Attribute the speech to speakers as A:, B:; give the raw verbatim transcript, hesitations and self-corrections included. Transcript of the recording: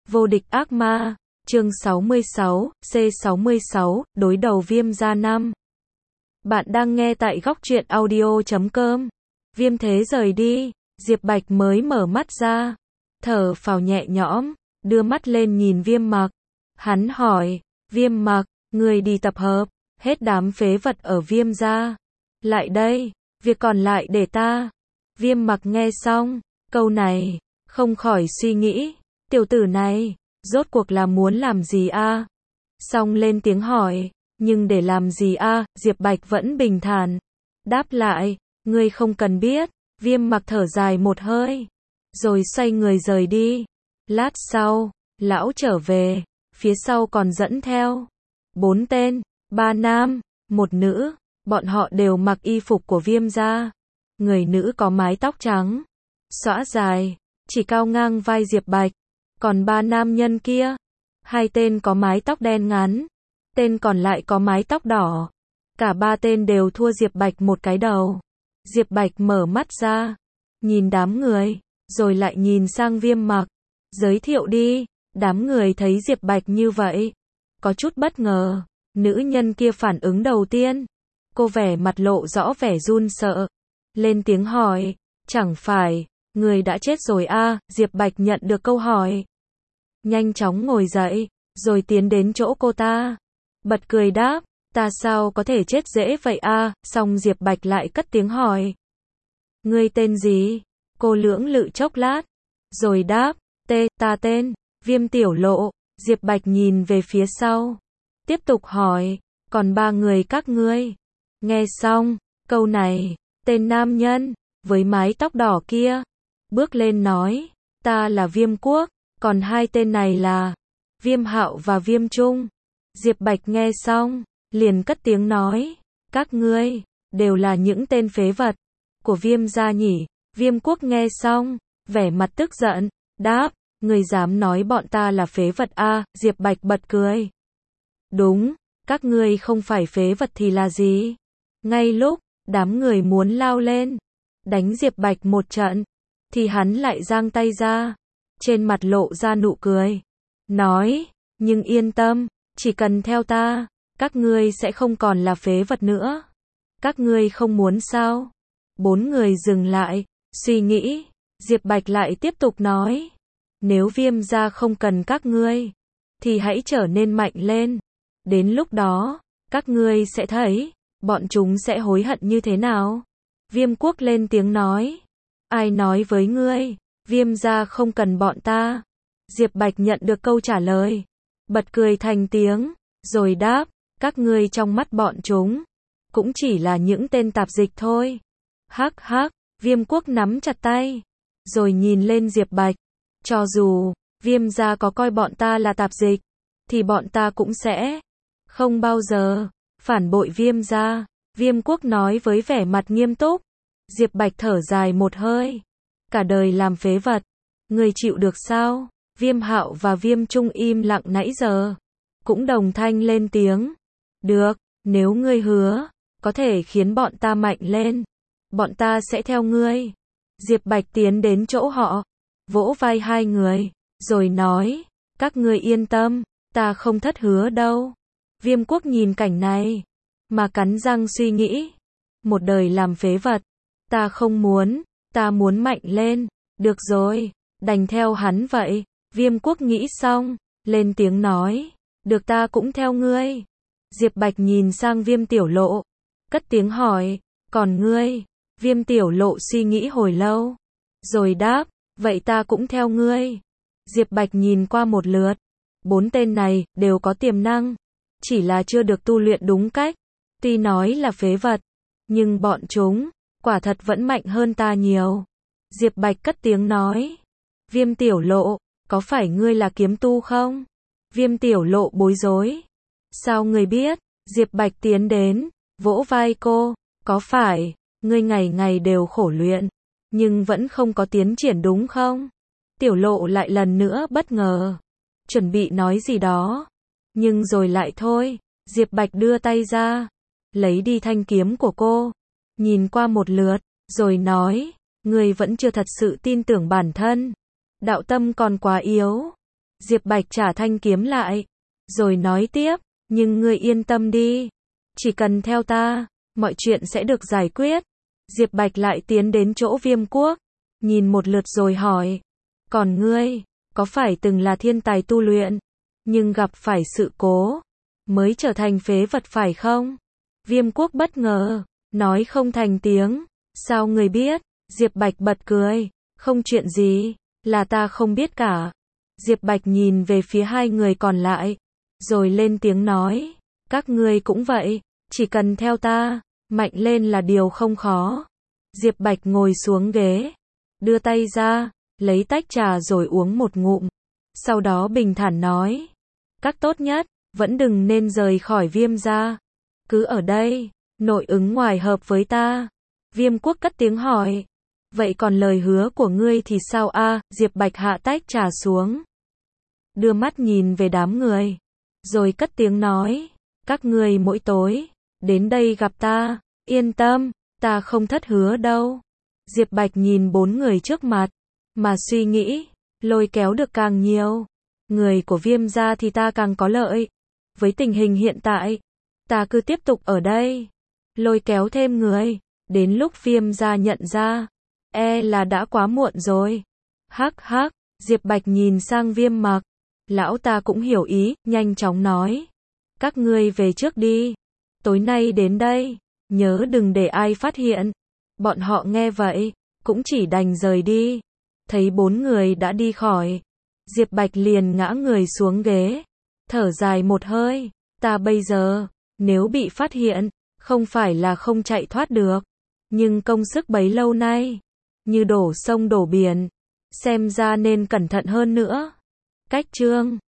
A: Vô địch ác ma, chương sáu mươi sáu, C sáu mươi sáu, đối đầu Viêm gia năm. Bạn đang nghe tại góc truyện audio chấm com. Viêm thế rời đi, Diệp Bạch mới mở mắt ra, thở phào nhẹ nhõm, đưa mắt lên nhìn Viêm Mặc. Hắn hỏi, Viêm Mặc, người đi tập hợp, hết đám phế vật ở Viêm gia. Lại đây, việc còn lại để ta. Viêm Mặc nghe xong, câu này, không khỏi suy nghĩ, tiểu tử này, rốt cuộc là muốn làm gì a? Xong lên tiếng hỏi, nhưng để làm gì a? Diệp Bạch vẫn bình thản. Đáp lại, ngươi không cần biết. Viêm Mặc thở dài một hơi, rồi xoay người rời đi. Lát sau, lão trở về, phía sau còn dẫn theo bốn tên, ba nam, một nữ, bọn họ đều mặc y phục của Viêm gia. Người nữ có mái tóc trắng, xõa dài, chỉ cao ngang vai Diệp Bạch, còn ba nam nhân kia, hai tên có mái tóc đen ngắn, tên còn lại có mái tóc đỏ. Cả ba tên đều thua Diệp Bạch một cái đầu. Diệp Bạch mở mắt ra, nhìn đám người, rồi lại nhìn sang Viêm Mặc. Giới thiệu đi. Đám người thấy Diệp Bạch như vậy, có chút bất ngờ. Nữ nhân kia phản ứng đầu tiên, cô vẻ mặt lộ rõ vẻ run sợ, lên tiếng hỏi, chẳng phải, người đã chết rồi a? À? Diệp Bạch nhận được câu hỏi, nhanh chóng ngồi dậy, rồi tiến đến chỗ cô ta, bật cười đáp, ta sao có thể chết dễ vậy a? À? Xong Diệp Bạch lại cất tiếng hỏi, ngươi tên gì? Cô lưỡng lự chốc lát, rồi đáp, tê, ta tên Viêm Tiểu Lộ. Diệp Bạch nhìn về phía sau, tiếp tục hỏi, còn ba người các ngươi? Nghe xong câu này, tên nam nhân với mái tóc đỏ kia bước lên nói, ta là Viêm Quốc, còn hai tên này là Viêm Hạo và Viêm Trung. Diệp Bạch nghe xong, liền cất tiếng nói, các ngươi đều là những tên phế vật của Viêm gia nhỉ? Viêm Quốc nghe xong, vẻ mặt tức giận, đáp, người dám nói bọn ta là phế vật a? À? Diệp Bạch bật cười, đúng, các ngươi không phải phế vật thì là gì? Ngay lúc đám người muốn lao lên đánh Diệp Bạch một trận, thì hắn lại giang tay ra, trên mặt lộ ra nụ cười, nói, nhưng yên tâm, chỉ cần theo ta, các ngươi sẽ không còn là phế vật nữa. Các ngươi không muốn sao? Bốn người dừng lại, suy nghĩ. Diệp Bạch lại tiếp tục nói, nếu Viêm gia không cần các ngươi, thì hãy trở nên mạnh lên. Đến lúc đó, các ngươi sẽ thấy, bọn chúng sẽ hối hận như thế nào. Viêm Quốc lên tiếng nói, ai nói với ngươi, Viêm gia không cần bọn ta? Diệp Bạch nhận được câu trả lời, bật cười thành tiếng, rồi đáp, các ngươi trong mắt bọn chúng, cũng chỉ là những tên tạp dịch thôi. Hắc hắc. Viêm Quốc nắm chặt tay, rồi nhìn lên Diệp Bạch, cho dù Viêm gia có coi bọn ta là tạp dịch, thì bọn ta cũng sẽ không bao giờ phản bội Viêm gia. Viêm Quốc nói với vẻ mặt nghiêm túc. Diệp Bạch thở dài một hơi, cả đời làm phế vật, người chịu được sao? Viêm Hạo và Viêm Trung im lặng nãy giờ, cũng đồng thanh lên tiếng, được, nếu ngươi hứa có thể khiến bọn ta mạnh lên, bọn ta sẽ theo ngươi. Diệp Bạch tiến đến chỗ họ, vỗ vai hai người, rồi nói, các ngươi yên tâm, ta không thất hứa đâu. Viêm Quốc nhìn cảnh này, mà cắn răng suy nghĩ, một đời làm phế vật, ta không muốn, ta muốn mạnh lên. Được rồi, đành theo hắn vậy. Viêm Quốc nghĩ xong, lên tiếng nói, được, ta cũng theo ngươi. Diệp Bạch nhìn sang Viêm Tiểu Lộ, cất tiếng hỏi, còn ngươi? Viêm Tiểu Lộ suy nghĩ hồi lâu, rồi đáp, vậy ta cũng theo ngươi. Diệp Bạch nhìn qua một lượt, bốn tên này đều có tiềm năng, chỉ là chưa được tu luyện đúng cách. Tuy nói là phế vật, nhưng bọn chúng quả thật vẫn mạnh hơn ta nhiều. Diệp Bạch cất tiếng nói, Viêm Tiểu Lộ, có phải ngươi là kiếm tu không? Viêm Tiểu Lộ bối rối, sao ngươi biết? Diệp Bạch tiến đến, vỗ vai cô, có phải ngươi ngày ngày đều khổ luyện, nhưng vẫn không có tiến triển đúng không? Tiểu Lộ lại lần nữa bất ngờ, chuẩn bị nói gì đó, nhưng rồi lại thôi. Diệp Bạch đưa tay ra, lấy đi thanh kiếm của cô, nhìn qua một lượt, rồi nói, ngươi vẫn chưa thật sự tin tưởng bản thân, đạo tâm còn quá yếu. Diệp Bạch trả thanh kiếm lại, rồi nói tiếp, nhưng ngươi yên tâm đi, chỉ cần theo ta, mọi chuyện sẽ được giải quyết. Diệp Bạch lại tiến đến chỗ Viêm Quốc, nhìn một lượt rồi hỏi, còn ngươi, có phải từng là thiên tài tu luyện, nhưng gặp phải sự cố, mới trở thành phế vật phải không? Viêm Quốc bất ngờ, nói không thành tiếng, sao ngươi biết? Diệp Bạch bật cười, không chuyện gì, là ta không biết cả. Diệp Bạch nhìn về phía hai người còn lại, rồi lên tiếng nói, các ngươi cũng vậy, chỉ cần theo ta, mạnh lên là điều không khó. Diệp Bạch ngồi xuống ghế, đưa tay ra, lấy tách trà rồi uống một ngụm, sau đó bình thản nói, các tốt nhất, vẫn đừng nên rời khỏi Viêm gia, cứ ở đây, nội ứng ngoài hợp với ta. Viêm Quốc cất tiếng hỏi, vậy còn lời hứa của ngươi thì sao a? Diệp Bạch hạ tách trà xuống, đưa mắt nhìn về đám người, rồi cất tiếng nói, các ngươi mỗi tối, đến đây gặp ta, yên tâm, ta không thất hứa đâu. Diệp Bạch nhìn bốn người trước mặt, mà suy nghĩ, lôi kéo được càng nhiều, người của Viêm gia thì ta càng có lợi. Với tình hình hiện tại, ta cứ tiếp tục ở đây, lôi kéo thêm người, đến lúc Viêm gia nhận ra, e là đã quá muộn rồi. Hắc hắc, Diệp Bạch nhìn sang Viêm Mặc, lão ta cũng hiểu ý, nhanh chóng nói, các ngươi về trước đi, tối nay đến đây, nhớ đừng để ai phát hiện. Bọn họ nghe vậy, cũng chỉ đành rời đi. Thấy bốn người đã đi khỏi, Diệp Bạch liền ngã người xuống ghế, thở dài một hơi, ta bây giờ, nếu bị phát hiện, không phải là không chạy thoát được, nhưng công sức bấy lâu nay, như đổ sông đổ biển, xem ra nên cẩn thận hơn nữa. Cách chương